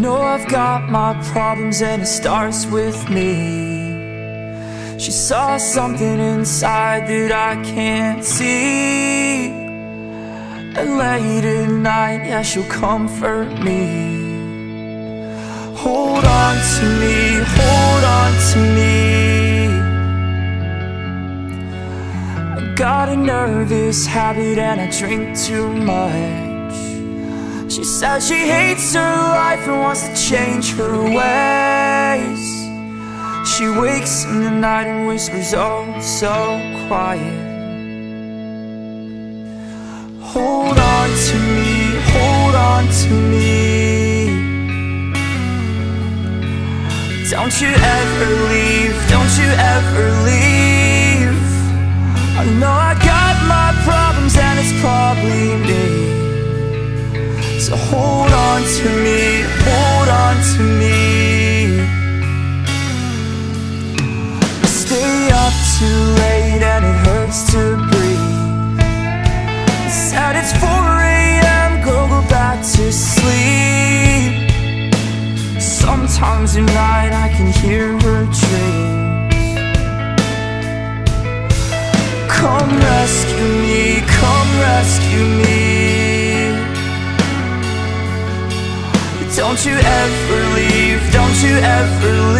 know I've got my problems and it starts with me. She saw something inside that I can't see, and late at night, yeah, she'll comfort me. Hold on to me, hold on to me. I got a nervous habit and I drink too much. She says she hates her life and wants to change her ways. She wakes in the night and whispers, oh, so quiet. Hold on to me, hold on to me. Don't you ever leave, don't you ever leave. I know I got my problems and it's probably me. So hold on to me, hold on to me. I stay up too late and it hurts to breathe. It's sad it's 4 AM, girl, go back to sleep. Sometimes at night I can hear her dreams. Come rescue me, come rescue me. Don't you ever leave, don't you ever